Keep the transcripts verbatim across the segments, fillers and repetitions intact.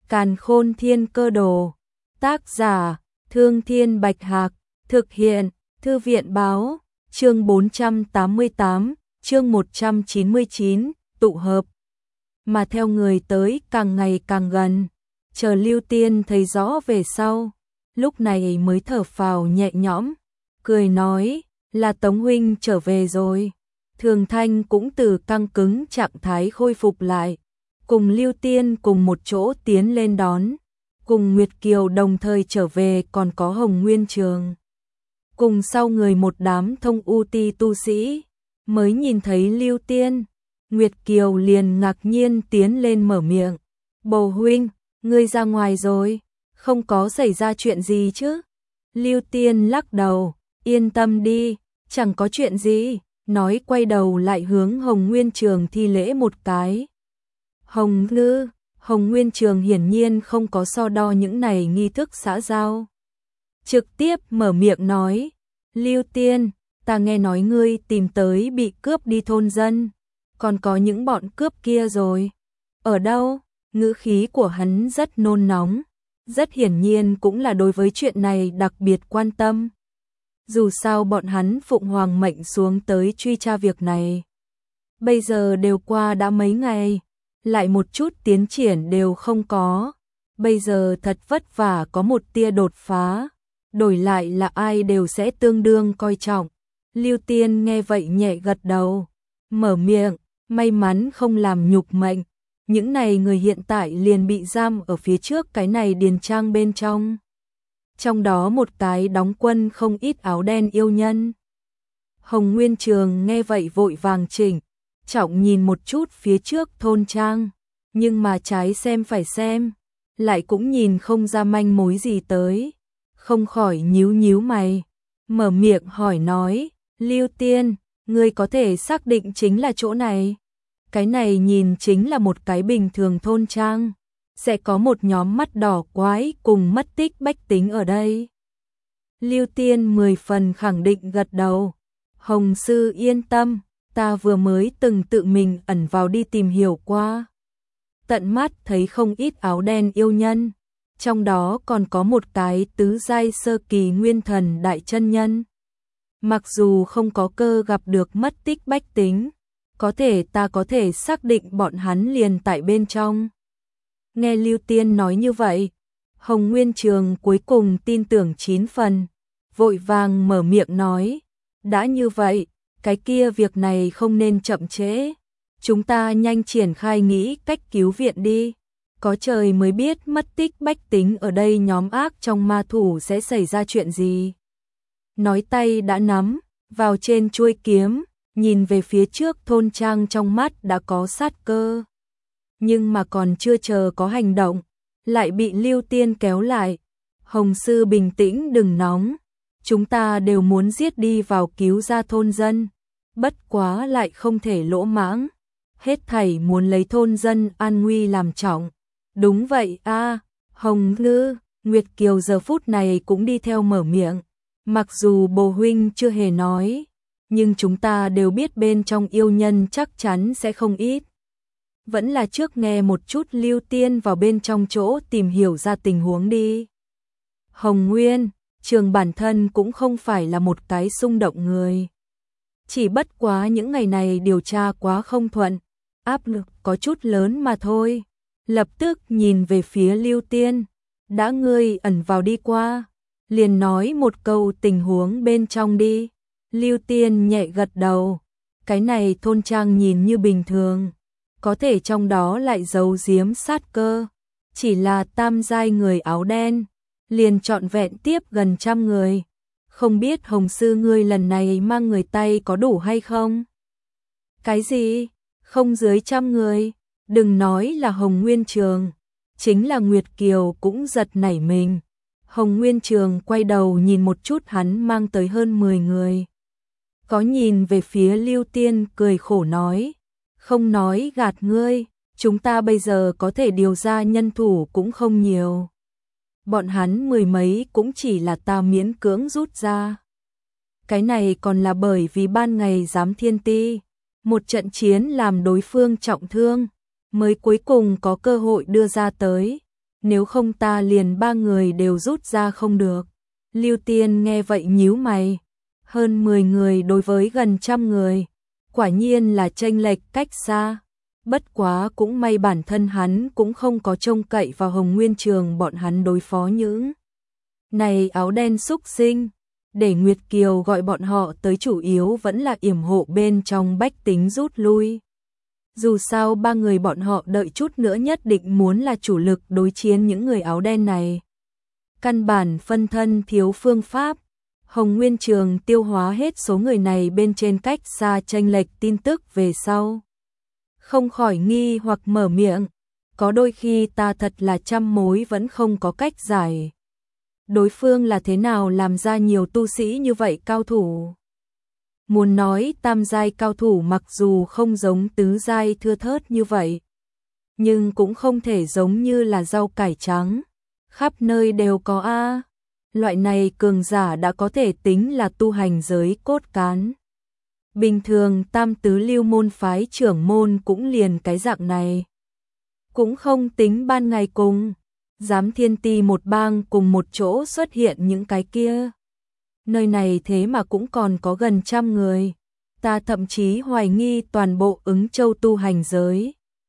Càn Khôn Thiên Cơ Đồ. Tác giả: Thương Thiên Bạch Hạc. Thực hiện: Thư viện Báo. Chương bốn trăm tám mươi tám, chương một trăm chín mươi chín, tụ hợp. Mà theo người tới càng ngày càng gần, chờ Lưu Tiên thấy rõ về sau, lúc này mới thở phào nhẹ nhõm, cười nói, là Tống huynh trở về rồi. Thường Thanh cũng từ căng cứng trạng thái khôi phục lại, cùng Lưu Tiên cùng một chỗ tiến lên đón, cùng Nguyệt Kiều đồng thời trở về, còn có Hồng Nguyên Trường. Cùng sau người một đám thông u ti tu sĩ, mới nhìn thấy Lưu Tiên, Nguyệt Kiều liền ngạc nhiên tiến lên mở miệng, "Bồ huynh, ngươi ra ngoài rồi, không có xảy ra chuyện gì chứ?" Lưu Tiên lắc đầu, "Yên tâm đi, chẳng có chuyện gì", nói quay đầu lại hướng Hồng Nguyên Trường thi lễ một cái. Hồng Ngư, Hồng Nguyên Trường hiển nhiên không có so đo những này nghi thức xã giao. Trực tiếp mở miệng nói, "Lưu Tiên, ta nghe nói ngươi tìm tới bị cướp đi thôn dân, còn có những bọn cướp kia rồi. Ở đâu?" Ngữ khí của hắn rất nôn nóng, rất hiển nhiên cũng là đối với chuyện này đặc biệt quan tâm. Dù sao bọn hắn phụng hoàng mệnh xuống tới truy tra việc này. Bây giờ đều qua đã mấy ngày, lại một chút tiến triển đều không có. Bây giờ thật vất vả có một tia đột phá, đổi lại là ai đều sẽ tương đương coi trọng. Lưu Tiên nghe vậy nhẹ gật đầu, mở miệng, may mắn không làm nhục mệnh. Những này người hiện tại liền bị giam ở phía trước cái này điền trang bên trong. Trong đó một cái đóng quân không ít áo đen yêu nhân. Hồng Nguyên Trường nghe vậy vội vàng chỉnh trọng nhìn một chút phía trước thôn trang, nhưng mà trái xem phải xem, lại cũng nhìn không ra manh mối gì tới, không khỏi nhíu nhíu mày, mở miệng hỏi nói, "Lưu Tiên, ngươi có thể xác định chính là chỗ này? Cái này nhìn chính là một cái bình thường thôn trang, sẽ có một nhóm mắt đỏ quái cùng mất tích bách tính ở đây." Lưu Tiên mười phần khẳng định gật đầu, "Hồng sư yên tâm, ta vừa mới từng tự mình ẩn vào đi tìm hiểu qua. Tận mắt thấy không ít áo đen yêu nhân, trong đó còn có một cái tứ giai sơ kỳ nguyên thần đại chân nhân. Mặc dù không có cơ gặp được mất tích bách tính, có thể ta có thể xác định bọn hắn liền tại bên trong." Nghe Lưu Tiên nói như vậy, Hồng Nguyên Trường cuối cùng tin tưởng chín phần, vội vàng mở miệng nói, "Đã như vậy, cái kia việc này không nên chậm trễ, chúng ta nhanh triển khai nghĩ cách cứu viện đi. Có trời mới biết mất tích bách tính ở đây nhóm ác trong ma thủ sẽ xảy ra chuyện gì." Nói tay đã nắm vào trên chuôi kiếm, nhìn về phía trước thôn trang, trong mắt đã có sát cơ. Nhưng mà còn chưa chờ có hành động, lại bị Lưu Tiên kéo lại. "Hồng sư bình tĩnh đừng nóng, chúng ta đều muốn giết đi vào cứu ra thôn dân, bất quá lại không thể lỗ mãng, hết thảy muốn lấy thôn dân an nguy làm trọng." "Đúng vậy a." Hồng Ngư, Nguyệt Kiều giờ phút này cũng đi theo mở miệng, "Mặc dù bồ huynh chưa hề nói, nhưng chúng ta đều biết bên trong yêu nhân chắc chắn sẽ không ít. Vẫn là trước nghe một chút Lưu Tiên vào bên trong chỗ tìm hiểu ra tình huống đi." Hồng Nguyên Trường bản thân cũng không phải là một cái xung động người, chỉ bất quá những ngày này điều tra quá không thuận, áp lực có chút lớn mà thôi. Lập tức nhìn về phía Lưu Tiên, "Đã ngươi ẩn vào đi qua, liền nói một câu tình huống bên trong đi." Lưu Tiên nhẹ gật đầu, cái này thôn trang nhìn như bình thường, có thể trong đó lại giấu giếm sát cơ. Chỉ là tam giai người áo đen, liền trọn vẹn tiếp gần trăm người. Không biết Hồng sư ngươi lần này mang người tay có đủ hay không? "Cái gì? Không dưới trăm người?" Đừng nói là Hồng Nguyên Trường, chính là Nguyệt Kiều cũng giật nảy mình. Hồng Nguyên Trường quay đầu nhìn một chút hắn mang tới hơn mười người. Có nhìn về phía Lưu Tiên cười khổ nói, "Không nói gạt ngươi, chúng ta bây giờ có thể điều ra nhân thủ cũng không nhiều. Bọn hắn mười mấy cũng chỉ là ta miễn cưỡng rút ra. Cái này còn là bởi vì ban ngày giám thiên ti, một trận chiến làm đối phương trọng thương, mới cuối cùng có cơ hội đưa ra tới. nếu không ta liền ba người đều rút ra không được. Lưu Tiên nghe vậy nhíu mày, hơn mười người đối với gần trăm người, quả nhiên là chênh lệch cách xa. Bất quá cũng may bản thân hắn cũng không có trông cậy vào Hồng Nguyên Trường bọn hắn đối phó những này áo đen xúc sinh. Để Nguyệt Kiều gọi bọn họ tới chủ yếu vẫn là yểm hộ bên trong bách tính rút lui. Dù sao ba người bọn họ đợi chút nữa nhất định muốn là chủ lực đối chiến những người áo đen này. Căn bản phân thân thiếu phương pháp. Hồng Nguyên Trường tiêu hóa hết số người này bên trên cách xa chênh lệch tin tức về sau. Không khỏi nghi hoặc mở miệng, có đôi khi ta thật là trăm mối vẫn không có cách giải. Đối phương là thế nào làm ra nhiều tu sĩ như vậy cao thủ? Muốn nói tam giai cao thủ mặc dù không giống tứ giai thưa thớt như vậy, nhưng cũng không thể giống như là rau cải trắng, khắp nơi đều có a. Loại này cường giả đã có thể tính là tu hành giới cốt cán. Bình thường tam tứ lưu môn phái trưởng môn cũng liền cái dạng này. Cũng không tính ban ngày cùng, giám thiên ti một bang cùng một chỗ xuất hiện những cái kia. Nơi này thế mà cũng còn có gần trăm người. Ta thậm chí hoài nghi toàn bộ Ứng Châu tu hành giới.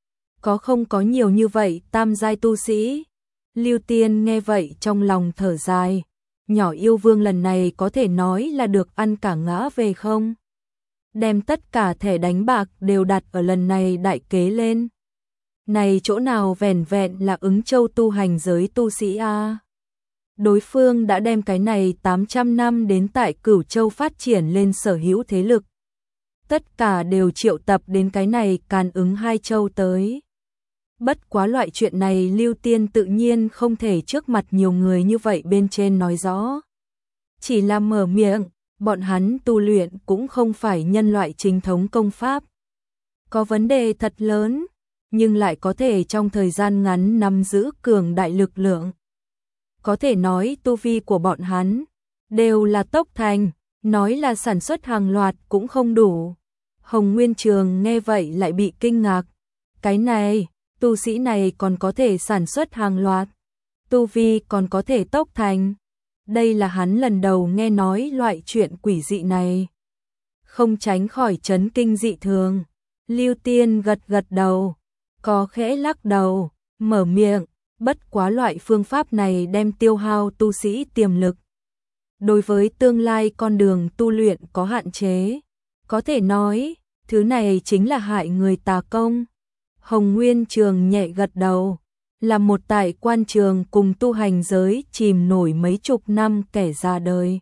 Có không có nhiều như vậy tam giai tu sĩ? Lưu Tiên nghe vậy trong lòng thở dài. Nhỏ yêu vương lần này có thể nói là được ăn cả ngã về không? Đem tất cả thẻ đánh bạc đều đặt ở lần này đại kế lên. Này chỗ nào vẻn vẹn là Ứng Châu tu hành giới tu sĩ a. Đối phương đã đem cái này tám trăm năm đến tại Cửu Châu phát triển lên sở hữu thế lực. Tất cả đều triệu tập đến cái này Càn Ứng hai châu tới. Bất quá loại chuyện này Lưu Tiên tự nhiên không thể trước mặt nhiều người như vậy bên trên nói rõ. Chỉ là mở miệng, bọn hắn tu luyện cũng không phải nhân loại chính thống công pháp. Có vấn đề thật lớn, nhưng lại có thể trong thời gian ngắn nắm giữ cường đại lực lượng. Có thể nói tu vi của bọn hắn đều là tốc thành, nói là sản xuất hàng loạt cũng không đủ. Hồng Nguyên Trường nghe vậy lại bị kinh ngạc. Cái này, tu sĩ này còn có thể sản xuất hàng loạt, tu vi còn có thể tốc thành. Đây là hắn lần đầu nghe nói loại chuyện quỷ dị này. Không tránh khỏi chấn kinh dị thường. Lưu Tiên gật gật đầu, có khẽ lắc đầu, mở miệng, bất quá loại phương pháp này đem tiêu hao tu sĩ tiềm lực. Đối với tương lai con đường tu luyện có hạn chế, có thể nói, thứ này chính là hại người tà công. Hồng Nguyên Trường nhẹ gật đầu, là một tại quan trường cùng tu hành giới chìm nổi mấy chục năm kẻ ra đời.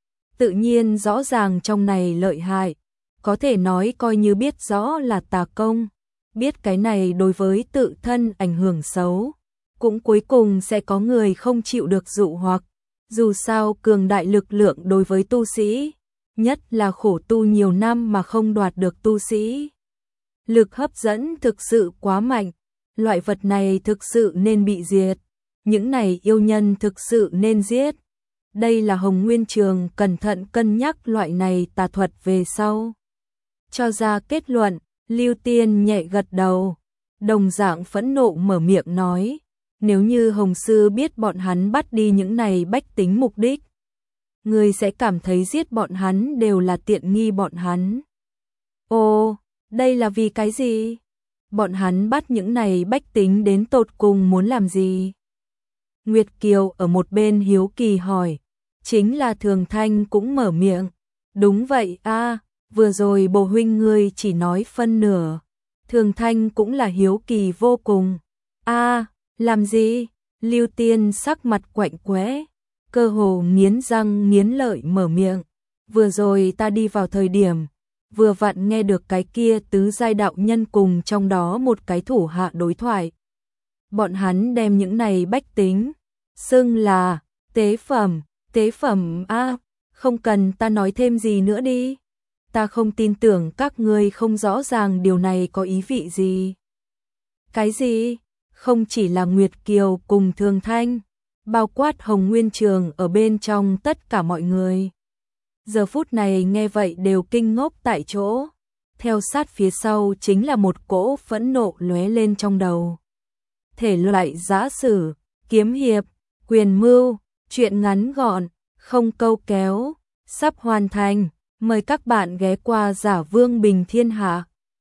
Tự nhiên rõ ràng trong này lợi hại, có thể nói coi như biết rõ là tà công, biết cái này đối với tự thân ảnh hưởng xấu, cũng cuối cùng sẽ có người không chịu được dụ hoặc. Dù sao cường đại lực lượng đối với tu sĩ, nhất là khổ tu nhiều năm mà không đoạt được tu sĩ. Lực hấp dẫn thực sự quá mạnh, loại vật này thực sự nên bị diệt, những này yêu nhân thực sự nên giết. Đây là Hồng Nguyên Trường cẩn thận cân nhắc loại này tà thuật về sau. Cho ra kết luận, Lưu Tiên nhẹ gật đầu, đồng dạng phẫn nộ mở miệng nói, nếu như Hồng Sư biết bọn hắn bắt đi những này bách tính mục đích, người sẽ cảm thấy giết bọn hắn đều là tiện nghi bọn hắn. Ồ, đây là vì cái gì? Bọn hắn bắt những này bách tính đến tột cùng muốn làm gì? Nguyệt Kiều ở một bên hiếu kỳ hỏi, chính là Thường Thanh cũng mở miệng. Đúng vậy a, vừa rồi bồ huynh ngươi chỉ nói phân nửa. Thường Thanh cũng là hiếu kỳ vô cùng. A, làm gì? Lưu Tiên sắc mặt quạnh quẽ, cơ hồ nghiến răng nghiến lợi mở miệng. Vừa rồi ta đi vào thời điểm, vừa vặn nghe được cái kia tứ giai đạo nhân cùng trong đó một cái thủ hạ đối thoại. Bọn hắn đem những này bách tính xưng là tế phẩm, tế phẩm a, không cần ta nói thêm gì nữa đi. Ta không tin tưởng các ngươi không rõ ràng điều này có ý vị gì. Cái gì? Không chỉ là Nguyệt Kiều cùng Thường Thanh, bao quát Hồng Nguyên Trường ở bên trong tất cả mọi người. Giờ phút này nghe vậy đều kinh ngốc tại chỗ, theo sát phía sau chính là một cỗ phẫn nộ lóe lên trong đầu. Thể loại giã sử, kiếm hiệp, quyền mưu, truyện ngắn gọn, không câu kéo, sắp hoàn thành. Mời các bạn ghé qua Giả Vương Bình Thiên Hạ.